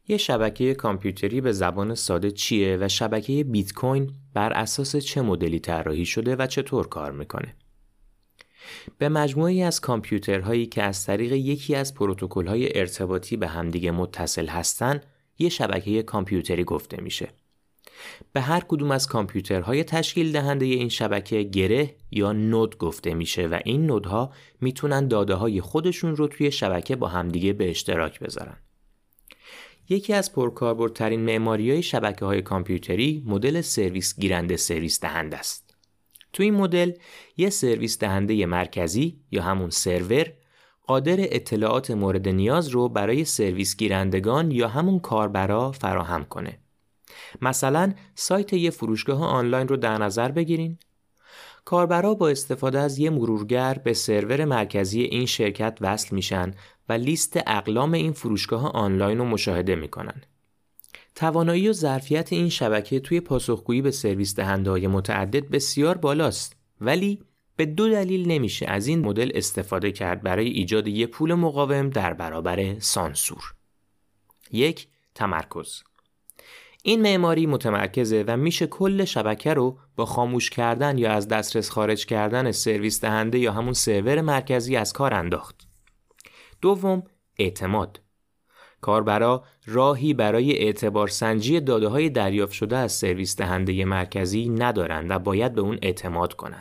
یه شبکه کامپیوتری به زبان ساده چیه و شبکه بیت کوین بر اساس چه مدلی طراحی شده و چطور کار میکنه؟ به مجموعه‌ای از کامپیوترهایی که از طریق یکی از پروتکل‌های ارتباطی به همدیگه متصل هستن، یه شبکه کامپیوتری گفته میشه. به هر کدوم از کامپیوترهای تشکیل دهنده این شبکه گره یا نود گفته میشه و این نودها میتونن داده‌های خودشون رو توی شبکه با همدیگه به اشتراک بذارن. یکی از پرکاربردترین معماری‌های شبکه‌های کامپیوتری مدل سرویس گیرنده سرویس دهنده است. تو این مدل یه سرویس دهنده مرکزی یا همون سرور قادر اطلاعات مورد نیاز رو برای سرویس گیرندگان یا همون کاربرا فراهم کنه. مثلا سایت یه فروشگاه آنلاین رو در نظر بگیرین. کاربرا با استفاده از یه مرورگر به سرور مرکزی این شرکت وصل میشن و لیست اقلام این فروشگاه آنلاین رو مشاهده میکنن. توانایی و ظرفیت این شبکه توی پاسخگویی به سرویس دهنده‌های متعدد بسیار بالاست، ولی به دو دلیل نمیشه از این مدل استفاده کرد برای ایجاد یه پول مقاوم در برابر سانسور. یک، تمرکز. این معماری متمرکزه و میشه کل شبکه رو با خاموش کردن یا از دسترس خارج کردن سرویس دهنده یا همون سرور مرکزی از کار انداخت. دوم، اعتماد. کاربرا راهی برای اعتبار سنجی داده‌های دریافت شده از سرویس دهنده مرکزی ندارن و باید به اون اعتماد کنن.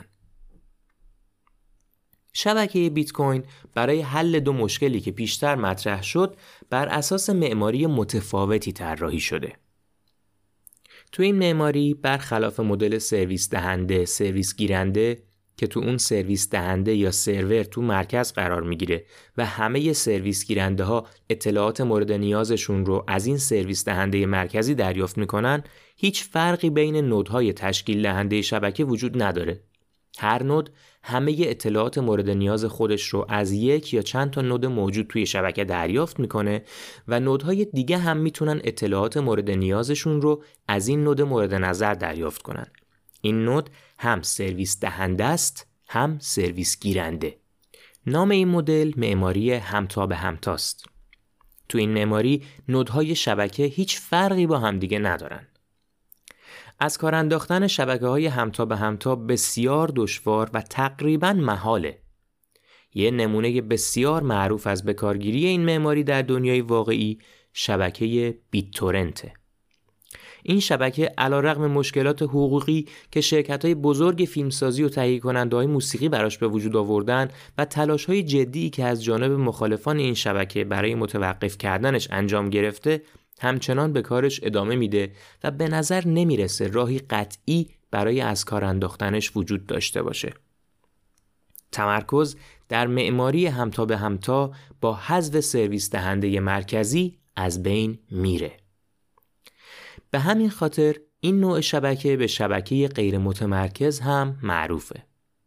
شبکه بیت کوین برای حل دو مشکلی که پیشتر مطرح شد بر اساس معماری متفاوتی طراحی شده. تو این معماری برخلاف مدل سرویس دهنده سرویس گیرنده که تو اون سرویس دهنده یا سرور تو مرکز قرار میگیره و همه سرویس گیرنده ها اطلاعات مورد نیازشون رو از این سرویس دهنده مرکزی دریافت میکنن، هیچ فرقی بین نودهای تشکیل دهنده شبکه وجود نداره. هر نود همه اطلاعات مورد نیاز خودش رو از یک یا چند تا نود موجود توی شبکه دریافت میکنه و نودهای دیگه هم میتونن اطلاعات مورد نیازشون رو از این نود مورد نظر دریافت کنن. این نود هم سرویس دهنده است هم سرویس گیرنده. نام این مدل معماری همتا به همتاست. تو این معماری نودهای شبکه هیچ فرقی با همدیگه ندارن. از کار انداختن شبکه‌های همتا به همتا بسیار دشوار و تقریباً محاله. یه نمونه بسیار معروف از بکارگیری این معماری در دنیای واقعی شبکه بیت تورنته. این شبکه علیرغم مشکلات حقوقی که شرکت‌های بزرگ فیلمسازی و تهیه کننده‌های موسیقی براش به وجود آوردن و تلاش‌های جدی که از جانب مخالفان این شبکه برای متوقف کردنش انجام گرفته، همچنان به کارش ادامه میده و به نظر نمیرسه راهی قطعی برای از کار انداختنش وجود داشته باشه. تمرکز در معماری همتا به همتا با حذف سرویس دهنده مرکزی از بین میره. به همین خاطر این نوع شبکه به شبکه غیر متمرکز هم معروفه.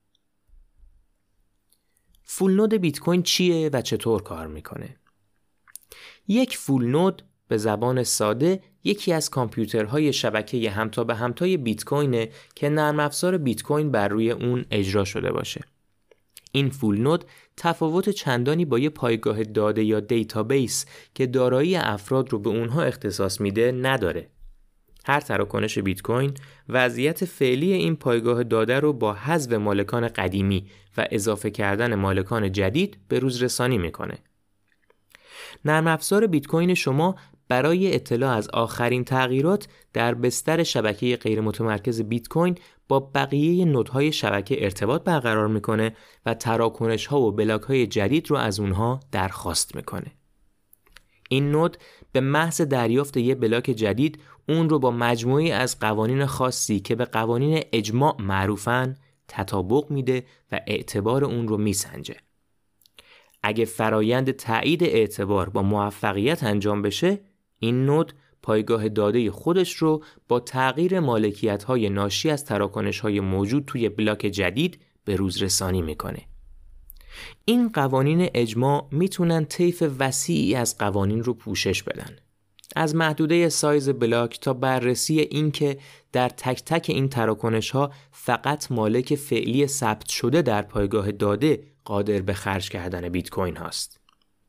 فول نود بیت کوین چیه و چطور کار میکنه؟ یک فول نود به زبان ساده یکی از کامپیوترهای شبکه همتا به همتای بیت کوینه که نرم افزار بیت کوین بر روی اون اجرا شده باشه. این فول نود تفاوت چندانی با یه پایگاه داده یا دیتابیس که دارایی افراد رو به اونها اختصاص میده نداره. هر تراکنش بیت کوین وضعیت فعلی این پایگاه داده رو با حذف مالکان قدیمی و اضافه کردن مالکان جدید به روز رسانی میکنه. نرم افزار بیت کوین شما برای اطلاع از آخرین تغییرات در بستر شبکه غیر متمرکز بیت کوین با بقیه نودهای شبکه ارتباط برقرار میکنه و تراکنش‌ها و بلاک‌های جدید رو از اونها درخواست میکنه. این نود به محض دریافت یک بلاک جدید اون رو با مجموعی از قوانین خاصی که به قوانین اجماع معروفن تطابق میده و اعتبار اون رو میسنجه. اگه فرایند تایید اعتبار با موفقیت انجام بشه، این نود پایگاه داده خودش رو با تغییر مالکیت‌های ناشی از تراکنش‌های موجود توی بلاک جدید به روز رسانی میکنه. این قوانین اجماع میتونن طیف وسیعی از قوانین رو پوشش بدن. از محدوده سایز بلاک تا بررسی این که در تک تک این تراکنش‌ها فقط مالک فعلی ثبت شده در پایگاه داده قادر به خرج کردن بیت کوین هاست.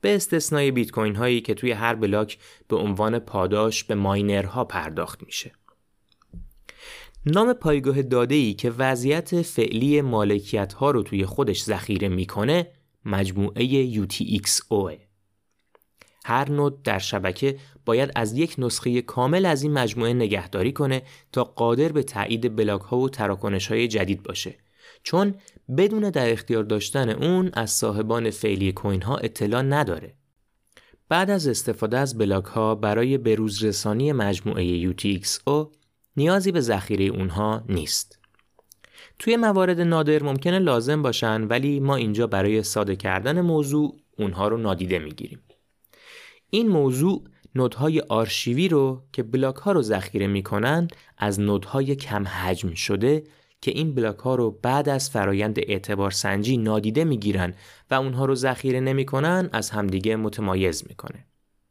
به استثنای بیت کوین هایی که توی هر بلاک به عنوان پاداش به ماینرها پرداخت میشه. نام پایگاه داده‌ای که وضعیت فعلی مالکیت ها رو توی خودش ذخیره میکنه مجموعه UTXO. هر نود در شبکه باید از یک نسخه کامل از این مجموعه نگهداری کنه تا قادر به تایید بلاک ها و تراکنش های جدید باشه، چون بدون در اختیار داشتن اون از صاحبان فعلی کوین ها اطلاع نداره. بعد از استفاده از بلاک ها برای بروز رسانی مجموعه UTXO نیازی به ذخیره اونها نیست. توی موارد نادر ممکنه لازم باشن، ولی ما اینجا برای ساده کردن موضوع اونها رو نادیده میگیریم. این موضوع نودهای آرشیوی رو که بلاک ها رو ذخیره میکنن از نودهای کم حجم شده که این بلاک ها رو بعد از فرایند اعتبار سنجی نادیده میگیرن و اونها رو ذخیره نمیکنن از همدیگه متمایز میکنه.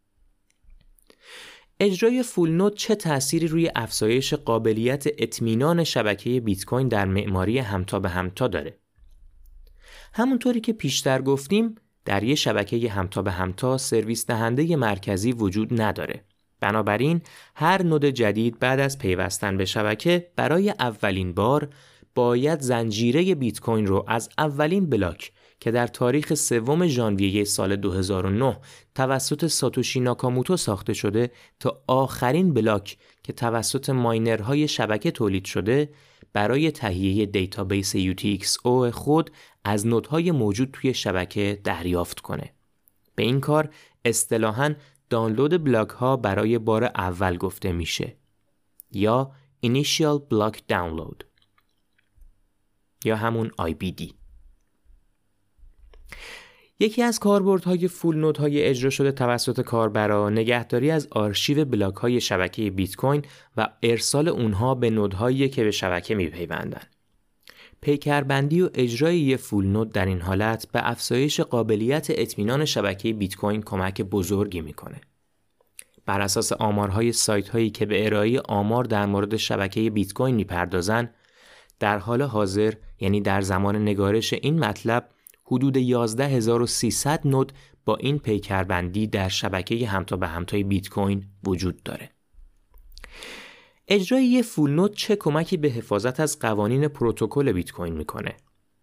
اجرای فول نود چه تأثیری روی افزایش قابلیت اطمینان شبکه بیت کوین در معماری همتا به همتا داره؟ همونطوری که پیشتر گفتیم، در یک شبکه همتا به همتا سرویس دهنده مرکزی وجود نداره. بنابراین هر نود جدید بعد از پیوستن به شبکه برای اولین بار باید زنجیره بیت کوین رو از اولین بلاک که در تاریخ 3 ژانویه سال 2009 توسط ساتوشی ناکاموتو ساخته شده تا آخرین بلاک که توسط ماینرهای شبکه تولید شده برای تهیه دیتابیس UTXO خود از نودهای موجود توی شبکه دریافت کنه. به این کار اصطلاحاً دانلود بلاک ها برای بار اول گفته میشه یا Initial Block Download یا همون IBD. یکی از کاربردهای فول نودهای اجرا شده توسط کاربرا نگهداری از آرشیو بلاک های شبکه بیت کوین و ارسال اونها به نودهایی که به شبکه میپیوندن. پیکربندی و اجرای یک فول نود در این حالت به افزایش قابلیت اطمینان شبکه بیت کوین کمک بزرگی میکنه. بر اساس آمارهای سایت هایی که به ارائه آمار در مورد شبکه بیت کوین میپردازن، در حال حاضر یعنی در زمان نگارش این مطلب حدود 11300 نود با این پیکربندی در شبکه همتا به همتای بیت کوین وجود داره. اجرای یک فول نود چه کمکی به حفاظت از قوانین پروتکل بیت کوین میکنه؟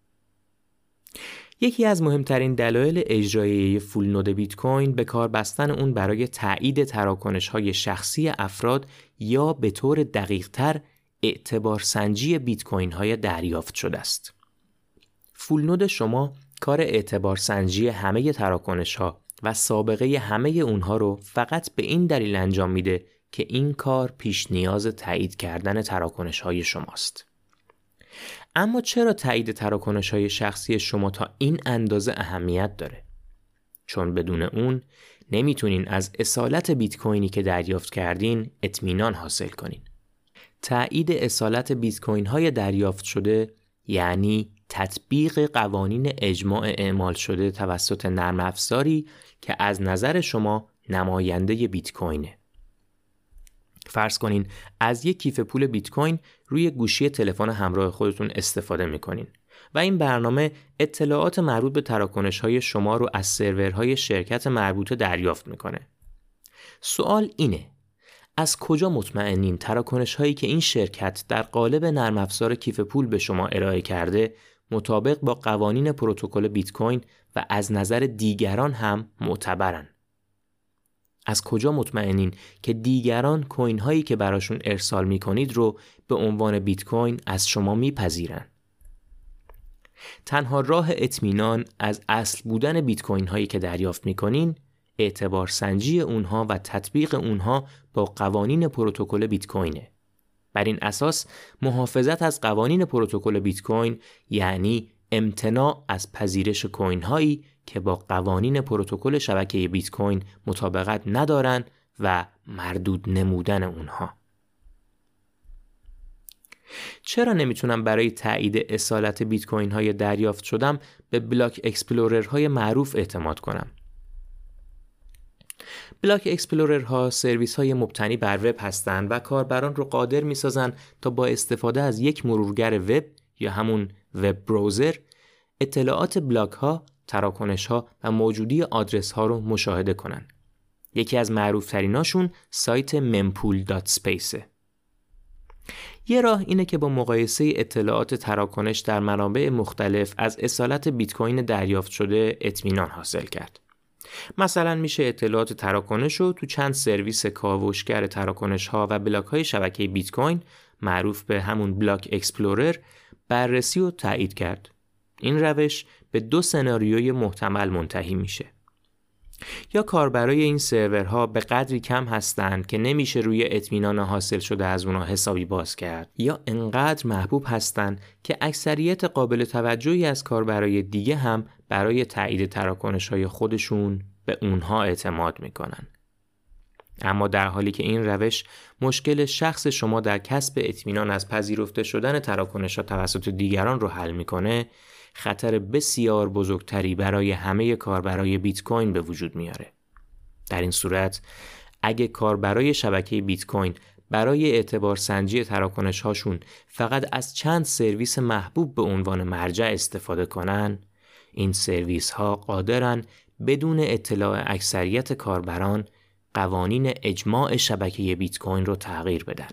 یکی از مهمترین دلایل اجرای یک فول نود بیت کوین به کار بستن اون برای تایید تراکنش‌های شخصی افراد یا به طور دقیق‌تر اعتبار سنجی بیت کوین های دریافت شده است. فول نود شما کار اعتبار سنجی همه تراکنش ها و سابقه همه اونها رو فقط به این دلیل انجام میده که این کار پیش نیاز تایید کردن تراکنش های شماست. اما چرا تایید تراکنش های شخصی شما تا این اندازه اهمیت داره؟ چون بدون اون نمیتونین از اصالت بیت کوینی که دریافت کردین اطمینان حاصل کنین. تایید اصالت بیت کوین های دریافت شده یعنی تطبیق قوانین اجماع اعمال شده توسط نرم افزاری که از نظر شما نماینده بیت کوینه. فرض کنین از یک کیف پول بیت کوین روی گوشی تلفن همراه خودتون استفاده میکنین و این برنامه اطلاعات مربوط به تراکنش‌های شما رو از سرورهای شرکت مربوطه دریافت میکنه. سوال اینه: از کجا مطمئنین تراکنش‌هایی که این شرکت در قالب نرم افزار کیف پول به شما ارائه کرده مطابق با قوانین پروتکل بیت کوین و از نظر دیگران هم معتبرن؟ از کجا مطمئنین که دیگران کوین هایی که براشون ارسال میکنید رو به عنوان بیت کوین از شما میپذیرن؟ تنها راه اطمینان از اصل بودن بیت کوین هایی که دریافت میکنین اعتبار سنجی اونها و تطبیق اونها با قوانین پروتکل بیت کوینه. بر این اساس محافظت از قوانین پروتکل بیت کوین یعنی امتناع از پذیرش کوین هایی که با قوانین پروتکل شبکه بیت کوین مطابقت ندارن و مردود نمودن اونها. چرا نمیتونم برای تایید اصالت بیت کوین های دریافت شدم به بلاک اکسپلورر های معروف اعتماد کنم؟ بلاک اکسپلورر ها سرویس های مبتنی بر وب هستند و کاربران رو قادر میسازن تا با استفاده از یک مرورگر وب یا همون وب براوزر اطلاعات بلاک ها تراکنش‌ها و موجودی آدرس‌ها رو مشاهده کنن. یکی از معروف‌تریناشون سایت mempool.space. یه راه اینه که با مقایسه اطلاعات تراکنش در منابع مختلف از اصالت بیت کوین دریافت شده اطمینان حاصل کرد. مثلا میشه اطلاعات تراکنش رو تو چند سرویس کاوشگر تراکنش‌ها و بلاک‌های شبکه بیت کوین معروف به همون بلاک اکسپلورر بررسی و تایید کرد. این روش به 2 سناریوی محتمل منتهی میشه. یا کاربرای این سرورها به قدری کم هستند که نمیشه روی اطمینان حاصل شده از اونها حسابی باز کرد، یا انقدر محبوب هستند که اکثریت قابل توجهی از کاربرای دیگه هم برای تایید تراکنش‌های خودشون به اونها اعتماد میکنن. اما در حالی که این روش مشکل شخص شما در کسب اطمینان از پذیرفته شدن تراکنش‌ها توسط دیگران رو حل میکنه، خطر بسیار بزرگتری برای همه کاربرای بیت کوین به وجود میاره. در این صورت اگه کاربرای شبکه بیت کوین برای اعتبار سنجی تراکنش هاشون فقط از چند سرویس محبوب به عنوان مرجع استفاده کنن، این سرویس ها قادرن بدون اطلاع اکثریت کاربران قوانین اجماع شبکه بیت کوین رو تغییر بدن.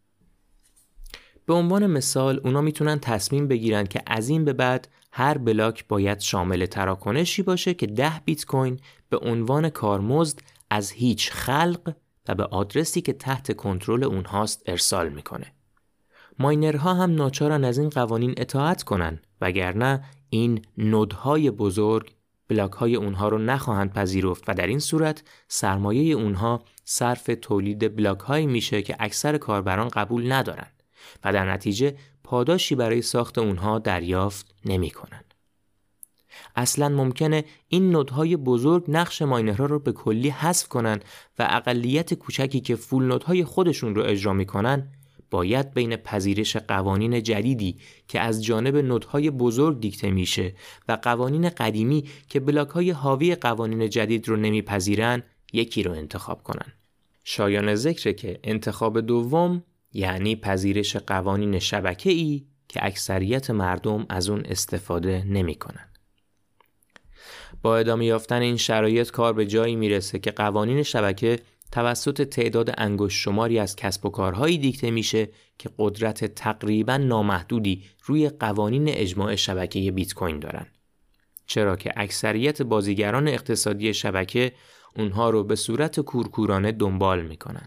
به عنوان مثال اونا میتونن تصمیم بگیرن که از این به بعد هر بلاک باید شامل تراکنشی باشه که 10 بیت کوین به عنوان کارمزد از هیچ خلق و به آدرسی که تحت کنترل اونهاست ارسال میکنه. ماینرها هم ناچارن از این قوانین اطاعت کنن، وگرنه این نودهای بزرگ بلاک‌های اونها رو نخواهند پذیرفت و در این صورت سرمایه اونها صرف تولید بلاک‌هایی میشه که اکثر کاربران قبول ندارن و در نتیجه پاداشی برای ساخت اونها دریافت نمی‌کنن. اصلاً ممکنه این نودهای بزرگ نقش ماینرها رو به کلی حذف کنن و اقلیت کوچکی که فول نودهای خودشون رو اجرا می‌کنن باید بین پذیرش قوانین جدیدی که از جانب نودهای بزرگ دیکته میشه و قوانین قدیمی که بلاک‌های حاوی قوانین جدید رو نمیپذیرن یکی رو انتخاب کنن. شایان ذکره که انتخاب دوم یعنی پذیرش قوانین شبکه‌ای که اکثریت مردم از اون استفاده نمی‌کنن. با ادامه یافتن این شرایط کار به جایی میرسه که قوانین شبکه توسط تعداد انگشت شماری از کسب و کارهایی دیکته میشه که قدرت تقریباً نامحدودی روی قوانین اجماع شبکه بیت کوین دارن. چرا که اکثریت بازیگران اقتصادی شبکه اونها رو به صورت کورکورانه دنبال میکنن.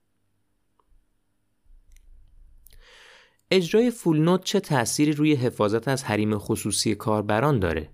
اجرای فول نود چه تأثیری روی حفاظت از حریم خصوصی کاربران داره؟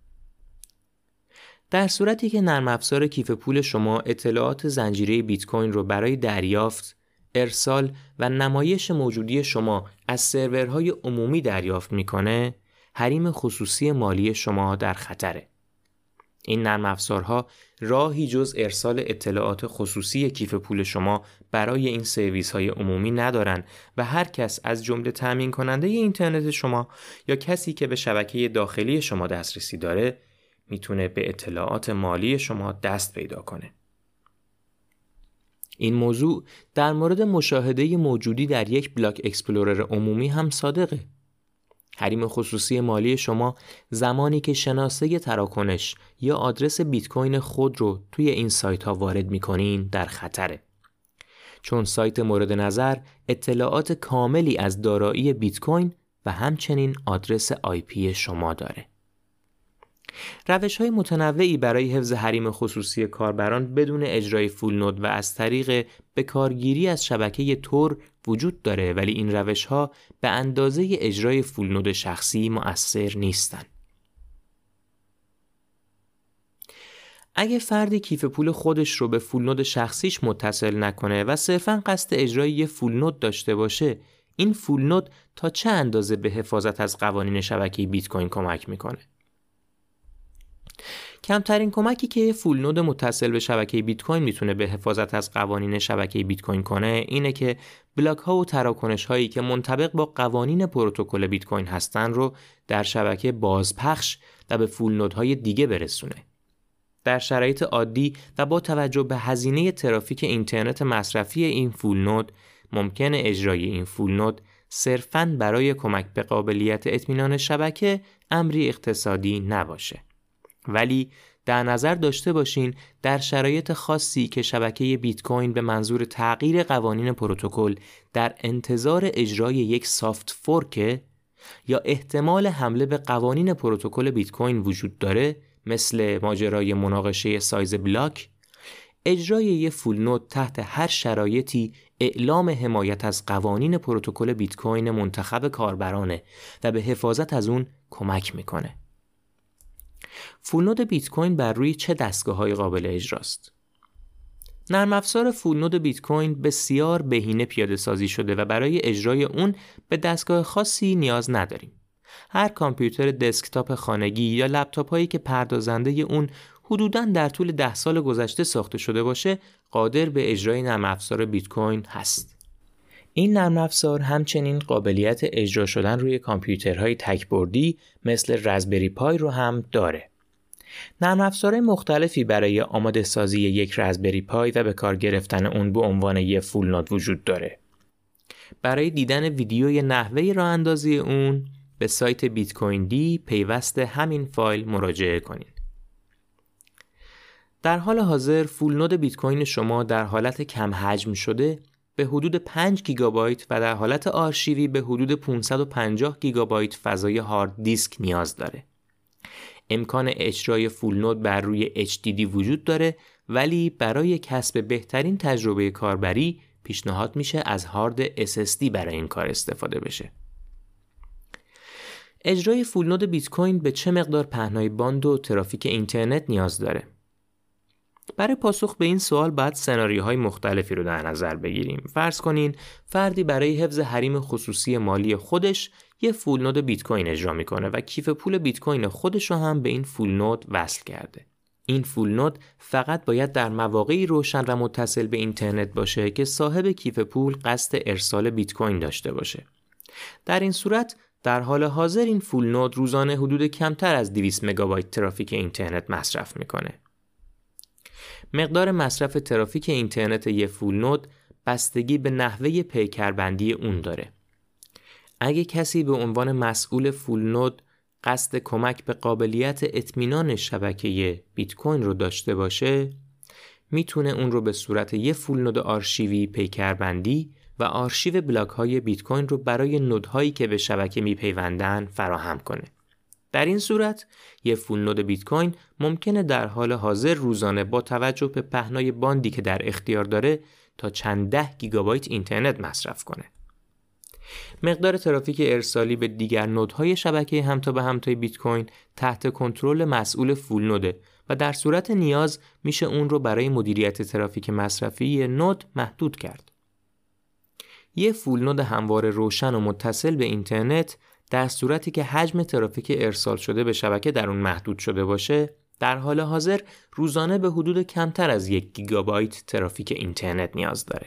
در صورتی که نرم افزار کیف پول شما اطلاعات زنجیره بیت کوین رو برای دریافت، ارسال و نمایش موجودی شما از سرورهای عمومی دریافت میکنه، حریم خصوصی مالی شما در خطره. این نرم افزارها راهی جز ارسال اطلاعات خصوصی کیف پول شما برای این سرویس های عمومی ندارن و هر کس از جمله تامین کننده اینترنت شما یا کسی که به شبکه داخلی شما دسترسی داره میتونه به اطلاعات مالی شما دست پیدا کنه. این موضوع در مورد مشاهده موجودی در یک بلاک اکسپلورر عمومی هم صادقه. حریم خصوصی مالی شما زمانی که شناسه تراکنش یا آدرس بیت کوین خود رو توی این سایت ها وارد میکنین در خطره. چون سایت مورد نظر اطلاعات کاملی از دارایی بیت کوین و همچنین آدرس IP شما داره. روش‌های متنوعی برای حفظ حریم خصوصی کاربران بدون اجرای فول نود و از طریق بکارگیری از شبکه تور وجود داره، ولی این روش‌ها به اندازه اجرای فول نود شخصی مؤثر نیستن. اگه فردی کیف پول خودش رو به فول نود شخصیش متصل نکنه و صرفاً قصد اجرای یه فول نود داشته باشه، این فول نود تا چه اندازه به حفاظت از قوانین شبکه بیت کوین کمک میکنه؟ کمترین کمکی که فول نود متصل به شبکه بیت کوین میتونه به حفاظت از قوانین شبکه بیت کوین کنه اینه که بلاک ها و تراکنش هایی که منطبق با قوانین پروتکل بیت کوین هستن رو در شبکه بازپخش و به فول نودهای دیگه برسونه. در شرایط عادی و با توجه به هزینه ترافیک اینترنت مصرفی این فول نود ممکنه اجرای این فول نود صرفاً برای کمک به قابلیت اطمینان شبکه امری اقتصادی نباشه. ولی در نظر داشته باشین در شرایط خاصی که شبکه بیت کوین به منظور تغییر قوانین پروتکل در انتظار اجرای یک سافت فورک یا احتمال حمله به قوانین پروتکل بیت کوین وجود داره، مثل ماجرای مناقشه سایز بلاک، اجرای یک فول نود تحت هر شرایطی اعلام حمایت از قوانین پروتکل بیت کوین منتخب کاربرانه و به حفاظت از اون کمک میکنه. فول نود بیت کوین بر روی چه دستگاه‌های قابل اجراست؟ نرم افزار فول نود بیت کوین بسیار بهینه پیاده سازی شده و برای اجرای اون به دستگاه خاصی نیاز نداریم. هر کامپیوتر دسکتاپ خانگی یا لپتاپ هایی که پردازنده اون حدوداً در طول 10 سال گذشته ساخته شده باشه قادر به اجرای نرم افزار بیت کوین هست. این نرم افزار همچنین قابلیت اجرا شدن روی کامپیوترهای تک‌بردی مثل رزبری پای رو هم داره. نرم افزارهای مختلفی برای آماده سازی یک رزبری پای و به کار گرفتن اون به عنوان یک فول نود وجود داره. برای دیدن ویدیوی نحوه راه اندازی اون به سایت بیت کوین دی پیوست همین فایل مراجعه کنید. در حال حاضر فول نود بیت کوین شما در حالت کم حجم شده به حدود 5 گیگابایت و در حالت آرشیوی به حدود 550 گیگابایت فضای هارد دیسک نیاز داره. امکان اجرای فول نود بر روی HDD وجود داره، ولی برای کسب بهترین تجربه کاربری پیشنهاد میشه از هارد SSD برای این کار استفاده بشه. اجرای فول نود بیت کوین به چه مقدار پهنای باند و ترافیک اینترنت نیاز داره؟ برای پاسخ به این سوال باید سناریوهای مختلفی رو در نظر بگیریم. فرض کنین فردی برای حفظ حریم خصوصی مالی خودش یه فول نود بیت کوین اجرا میکنه و کیف پول بیت کوین خودش رو هم به این فول نود وصل کرده. این فول نود فقط باید در مواقعی روشن و متصل به اینترنت باشه که صاحب کیف پول قصد ارسال بیت کوین داشته باشه. در این صورت در حال حاضر این فول نود روزانه حدود کمتر از 200 مگابایت ترافیک اینترنت مصرف میکنه. مقدار مصرف ترافیک اینترنت یک فول نود بستگی به نحوه پیکربندی اون داره. اگه کسی به عنوان مسئول فول نود قصد کمک به قابلیت اطمینان شبکه بیت کوین رو داشته باشه، میتونه اون رو به صورت یک فول نود آرشیوی پیکربندی و آرشیو بلاک های بیت کوین رو برای نودهایی که به شبکه میپیوندن فراهم کنه. در این صورت یک فول نود بیت کوین ممکنه در حال حاضر روزانه با توجه به پهنای باندی که در اختیار داره تا چند ده گیگابایت اینترنت مصرف کنه. مقدار ترافیک ارسالی به دیگر نودهای شبکه همتا به همتای بیت کوین تحت کنترل مسئول فول نوده و در صورت نیاز میشه اون رو برای مدیریت ترافیک مصرفی نود محدود کرد. یک فول نود همواره روشن و متصل به اینترنت در صورتی که حجم ترافیک ارسال شده به شبکه در اون محدود شده باشه، در حال حاضر روزانه به حدود کمتر از 1 گیگابایت ترافیک اینترنت نیاز داره.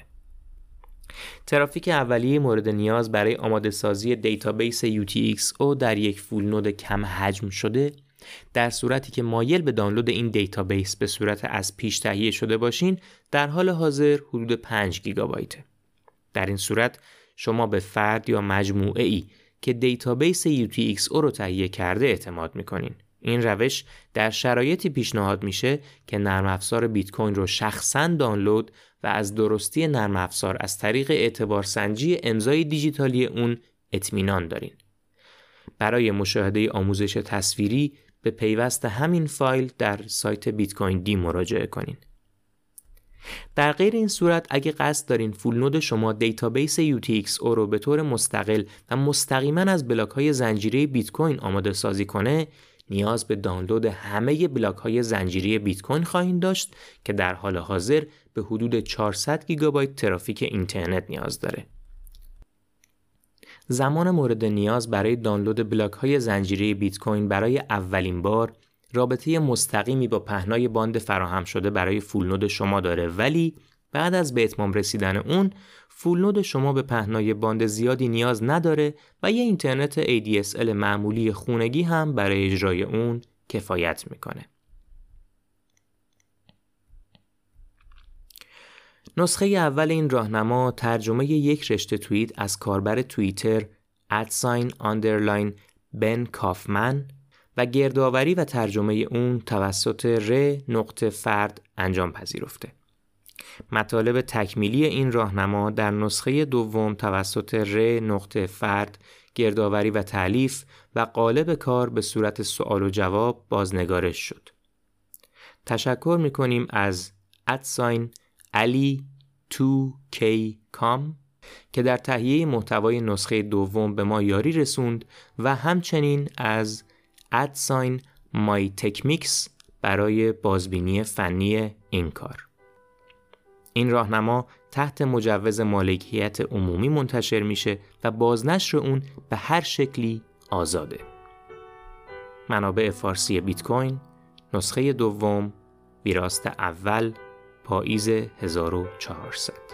ترافیک اولیه مورد نیاز برای آماده سازی دیتابیس UTXO در یک فول نود کم حجم شده، در صورتی که مایل به دانلود این دیتابیس به صورت از پیش تهیه شده باشین، در حال حاضر حدود 5 گیگابایته. در این صورت شما به فرد یا مجموعه ای که دیتابیس UTXO رو تهیه کرده اعتماد میکنین. این روش در شرایطی پیشنهاد میشه که نرم افزار بیت کوین رو شخصاً دانلود و از درستی نرم افزار از طریق اعتبارسنجی امضای دیجیتالی اون اطمینان دارین. برای مشاهده آموزش تصویری به پیوست همین فایل در سایت بیت کوین دی مراجعه کنین. در غیر این صورت اگه قصد دارین فول نود شما دیتابیس UTXO رو به طور مستقل و مستقیما از بلاک های زنجیره بیت کوین آماده سازی کنه، نیاز به دانلود همه بلاک های زنجیره بیت کوین خواهید داشت که در حال حاضر به حدود 400 گیگابایت ترافیک اینترنت نیاز داره. زمان مورد نیاز برای دانلود بلاک های زنجیره بیت کوین برای اولین بار رابطه مستقیمی با پهنای باند فراهم شده برای فول نود شما داره، ولی بعد از به اتمام رسیدن اون فول نود شما به پهنای باند زیادی نیاز نداره و یه اینترنت ADSL معمولی خونگی هم برای اجرای اون کفایت میکنه. نسخه اول این راهنما ترجمه یک رشته توییت از کاربر توییتر @Ben Kaufman و گردآوری و ترجمه اون توسط ر.فرد انجام پذیرفته. مطالب تکمیلی این راهنما در نسخه دوم توسط ر.فرد گردآوری و تألیف و قالب کار به صورت سوال و جواب بازنگارش شد. تشکر می‌کنیم از @ali2kcom که در تهیه محتوای نسخه دوم به ما یاری رسوند و همچنین از @mytechmix برای بازبینی فنی این کار. این راهنما تحت مجوز مالکیت عمومی منتشر میشه و بازنشر اون به هر شکلی آزاده. منابع فارسی بیت کوین، نسخه دوم، ویراست اول، پاییز 1400.